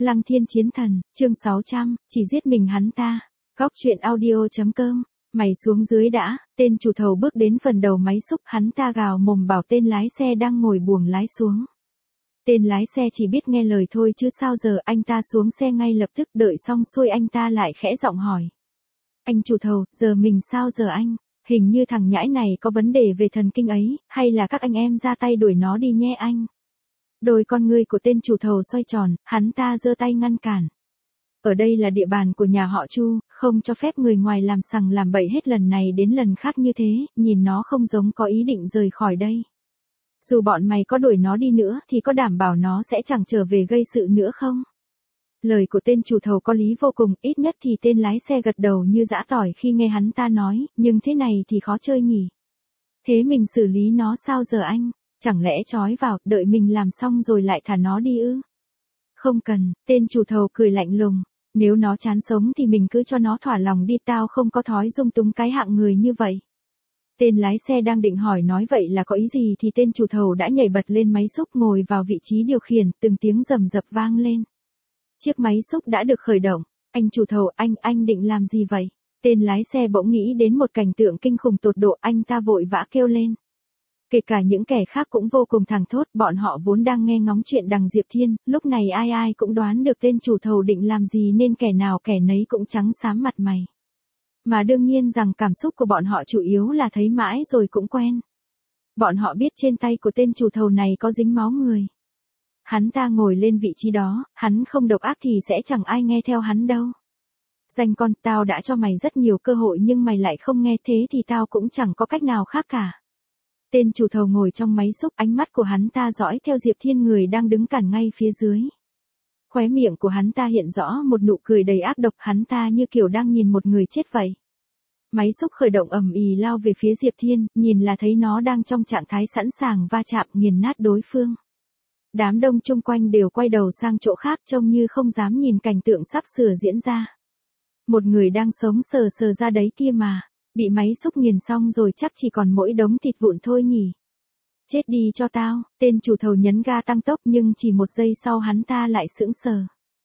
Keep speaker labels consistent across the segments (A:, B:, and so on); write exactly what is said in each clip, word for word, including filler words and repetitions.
A: Lăng Thiên Chiến Thần, chương sáu trăm, chỉ giết mình hắn ta. Góc truyện audio chấm com. Mày xuống dưới đã, tên chủ thầu bước đến phần đầu máy xúc, hắn ta gào mồm bảo tên lái xe đang ngồi buồng lái xuống. Tên lái xe chỉ biết nghe lời thôi chứ sao giờ, anh ta xuống xe ngay lập tức, đợi xong xuôi anh ta lại khẽ giọng hỏi. Anh chủ thầu, giờ mình sao giờ anh? Hình như thằng nhãi này có vấn đề về thần kinh ấy, hay là các anh em ra tay đuổi nó đi nhé anh? Đôi con ngươi của tên chủ thầu xoay tròn, hắn ta giơ tay ngăn cản. Ở đây là địa bàn của nhà họ Chu, không cho phép người ngoài làm sằng làm bậy hết lần này đến lần khác như thế, nhìn nó không giống có ý định rời khỏi đây. Dù bọn mày có đuổi nó đi nữa thì có đảm bảo nó sẽ chẳng trở về gây sự nữa không? Lời của tên chủ thầu có lý vô cùng, ít nhất thì tên lái xe gật đầu như giã tỏi khi nghe hắn ta nói, nhưng thế này thì khó chơi nhỉ. Thế mình xử lý nó sao giờ anh? Chẳng lẽ trói vào, đợi mình làm xong rồi lại thả nó đi ư? Không cần, tên chủ thầu cười lạnh lùng. Nếu nó chán sống thì mình cứ cho nó thỏa lòng đi, tao không có thói dung túng cái hạng người như vậy. Tên lái xe đang định hỏi nói vậy là có ý gì thì tên chủ thầu đã nhảy bật lên máy xúc ngồi vào vị trí điều khiển, từng tiếng rầm rập vang lên. Chiếc máy xúc đã được khởi động. Anh chủ thầu, anh, anh định làm gì vậy? Tên lái xe bỗng nghĩ đến một cảnh tượng kinh khủng tột độ, anh ta vội vã kêu lên. Kể cả những kẻ khác cũng vô cùng thảng thốt, bọn họ vốn đang nghe ngóng chuyện đằng Diệp Thiên, lúc này ai ai cũng đoán được tên chủ thầu định làm gì nên kẻ nào kẻ nấy cũng trắng xám mặt mày. Mà đương nhiên rằng cảm xúc của bọn họ chủ yếu là thấy mãi rồi cũng quen. Bọn họ biết trên tay của tên chủ thầu này có dính máu người. Hắn ta ngồi lên vị trí đó, hắn không độc ác thì sẽ chẳng ai nghe theo hắn đâu. Danh con, tao đã cho mày rất nhiều cơ hội nhưng mày lại không nghe, thế thì tao cũng chẳng có cách nào khác cả. Tên chủ thầu ngồi trong máy xúc, ánh mắt của hắn ta dõi theo Diệp Thiên người đang đứng cản ngay phía dưới. Khóe miệng của hắn ta hiện rõ một nụ cười đầy ác độc, hắn ta như kiểu đang nhìn một người chết vậy. Máy xúc khởi động ầm ì lao về phía Diệp Thiên, nhìn là thấy nó đang trong trạng thái sẵn sàng va chạm nghiền nát đối phương. Đám đông chung quanh đều quay đầu sang chỗ khác trông như không dám nhìn cảnh tượng sắp sửa diễn ra. Một người đang sống sờ sờ ra đấy kia mà. Bị máy xúc nghiền xong rồi chắc chỉ còn mỗi đống thịt vụn thôi nhỉ. Chết đi cho tao, tên chủ thầu nhấn ga tăng tốc nhưng chỉ một giây sau hắn ta lại sững sờ.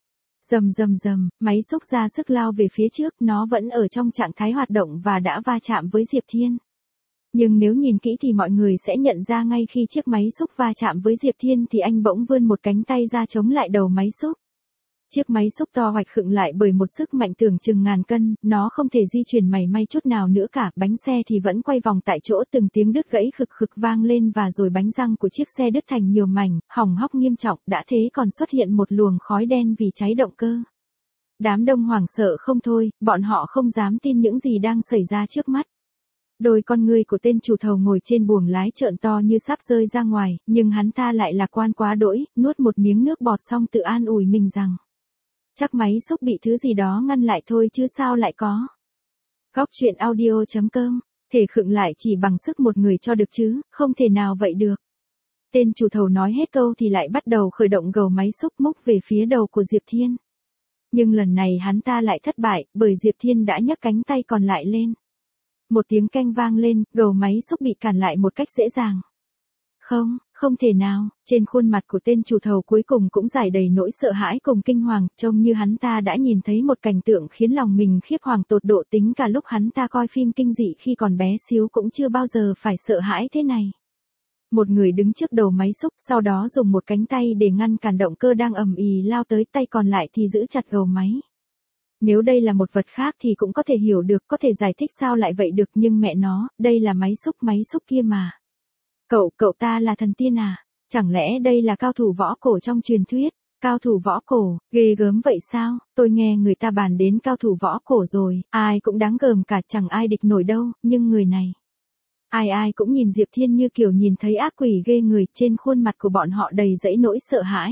A: Rầm rầm rầm, máy xúc ra sức lao về phía trước, nó vẫn ở trong trạng thái hoạt động và đã va chạm với Diệp Thiên. Nhưng nếu nhìn kỹ thì mọi người sẽ nhận ra ngay khi chiếc máy xúc va chạm với Diệp Thiên thì anh bỗng vươn một cánh tay ra chống lại đầu máy xúc. Chiếc máy xúc to hoạch khựng lại bởi một sức mạnh tưởng chừng ngàn cân, nó không thể di chuyển mảy may chút nào nữa cả, bánh xe thì vẫn quay vòng tại chỗ, từng tiếng đứt gãy khực khực vang lên và rồi bánh răng của chiếc xe đứt thành nhiều mảnh, hỏng hóc nghiêm trọng, đã thế còn xuất hiện một luồng khói đen vì cháy động cơ. Đám đông hoảng sợ không thôi, bọn họ không dám tin những gì đang xảy ra trước mắt. Đôi con ngươi của tên chủ thầu ngồi trên buồng lái trợn to như sắp rơi ra ngoài, nhưng hắn ta lại lạc quan quá đỗi, nuốt một miếng nước bọt xong tự an ủi mình rằng. Chắc máy xúc bị thứ gì đó ngăn lại thôi chứ sao lại có. Góc truyện audio chấm com, thể khựng lại chỉ bằng sức một người cho được chứ, không thể nào vậy được. Tên chủ thầu nói hết câu thì lại bắt đầu khởi động gầu máy xúc múc về phía đầu của Diệp Thiên. Nhưng lần này hắn ta lại thất bại, bởi Diệp Thiên đã nhấc cánh tay còn lại lên. Một tiếng keng vang lên, gầu máy xúc bị cản lại một cách dễ dàng. Không, không thể nào, trên khuôn mặt của tên chủ thầu cuối cùng cũng rải đầy nỗi sợ hãi cùng kinh hoàng, trông như hắn ta đã nhìn thấy một cảnh tượng khiến lòng mình khiếp hoàng tột độ, tính cả lúc hắn ta coi phim kinh dị khi còn bé xíu cũng chưa bao giờ phải sợ hãi thế này. Một người đứng trước đầu máy xúc, sau đó dùng một cánh tay để ngăn cản động cơ đang ầm ì lao tới, tay còn lại thì giữ chặt gầu máy. Nếu đây là một vật khác thì cũng có thể hiểu được, có thể giải thích sao lại vậy được, nhưng mẹ nó, đây là máy xúc, máy xúc kia mà. Cậu, cậu ta là thần tiên à? Chẳng lẽ đây là cao thủ võ cổ trong truyền thuyết? Cao thủ võ cổ, ghê gớm vậy sao? Tôi nghe người ta bàn đến cao thủ võ cổ rồi, ai cũng đáng gờm cả, chẳng ai địch nổi đâu, nhưng người này. Ai ai cũng nhìn Diệp Thiên như kiểu nhìn thấy ác quỷ ghê người, trên khuôn mặt của bọn họ đầy dẫy nỗi sợ hãi.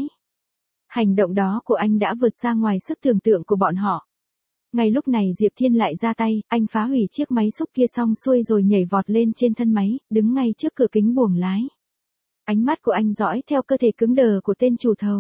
A: Hành động đó của anh đã vượt xa ngoài sức tưởng tượng của bọn họ. Ngay lúc này Diệp Thiên lại ra tay, anh phá hủy chiếc máy xúc kia xong xuôi rồi nhảy vọt lên trên thân máy, đứng ngay trước cửa kính buồng lái. Ánh mắt của anh dõi theo cơ thể cứng đờ của tên chủ thầu.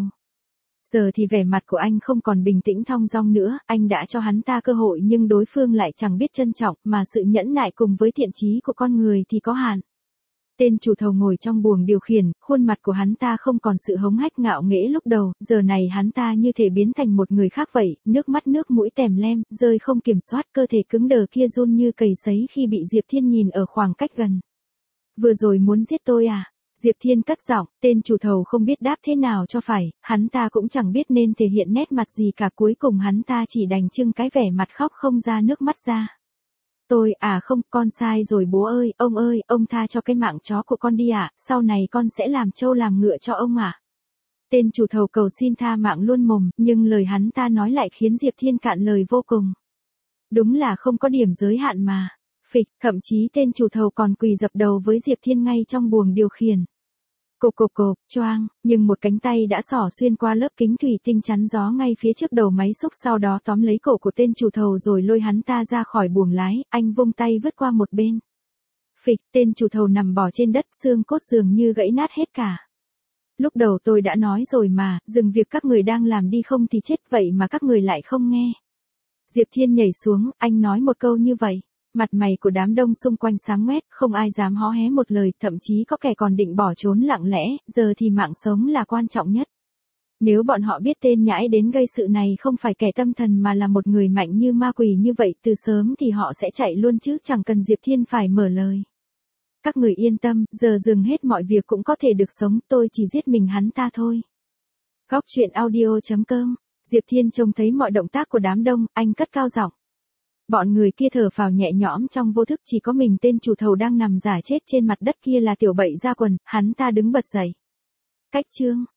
A: Giờ thì vẻ mặt của anh không còn bình tĩnh thong dong nữa, anh đã cho hắn ta cơ hội nhưng đối phương lại chẳng biết trân trọng, mà sự nhẫn nại cùng với thiện chí của con người thì có hạn. Tên chủ thầu ngồi trong buồng điều khiển, khuôn mặt của hắn ta không còn sự hống hách ngạo nghễ lúc đầu, giờ này hắn ta như thể biến thành một người khác vậy, nước mắt nước mũi tèm lem, rơi không kiểm soát, cơ thể cứng đờ kia run như cầy sấy khi bị Diệp Thiên nhìn ở khoảng cách gần. Vừa rồi muốn giết tôi à? Diệp Thiên cất giọng, tên chủ thầu không biết đáp thế nào cho phải, hắn ta cũng chẳng biết nên thể hiện nét mặt gì cả, cuối cùng hắn ta chỉ đành trưng cái vẻ mặt khóc không ra nước mắt ra. Tôi, à không, con sai rồi bố ơi, ông ơi, ông tha cho cái mạng chó của con đi ạ, sau này con sẽ làm trâu làm ngựa cho ông ạ. Tên chủ thầu cầu xin tha mạng luôn mồm, nhưng lời hắn ta nói lại khiến Diệp Thiên cạn lời vô cùng. Đúng là không có điểm giới hạn mà. Phịch, thậm chí tên chủ thầu còn quỳ dập đầu với Diệp Thiên ngay trong buồng điều khiển. Cộp cộp cộp, choang, nhưng một cánh tay đã xỏ xuyên qua lớp kính thủy tinh chắn gió ngay phía trước đầu máy xúc, sau đó tóm lấy cổ của tên chủ thầu rồi lôi hắn ta ra khỏi buồng lái, anh vung tay vứt qua một bên. Phịch, tên chủ thầu nằm bò trên đất, xương cốt dường như gãy nát hết cả. Lúc đầu tôi đã nói rồi mà, dừng việc các người đang làm đi không thì chết, vậy mà các người lại không nghe. Diệp Thiên nhảy xuống, anh nói một câu như vậy. Mặt mày của đám đông xung quanh sáng ngoét, không ai dám hó hé một lời, thậm chí có kẻ còn định bỏ trốn lặng lẽ, giờ thì mạng sống là quan trọng nhất. Nếu bọn họ biết tên nhãi đến gây sự này không phải kẻ tâm thần mà là một người mạnh như ma quỷ như vậy từ sớm thì họ sẽ chạy luôn chứ chẳng cần Diệp Thiên phải mở lời. Các người yên tâm, giờ dừng hết mọi việc cũng có thể được sống, tôi chỉ giết mình hắn ta thôi. Góc truyện audio chấm com. Diệp Thiên trông thấy mọi động tác của đám đông, anh cất cao giọng. Bọn người kia thở phào nhẹ nhõm trong vô thức, chỉ có mình tên chủ thầu đang nằm giả chết trên mặt đất kia là tiểu bậy ra quần, hắn ta đứng bật dậy. Cách chương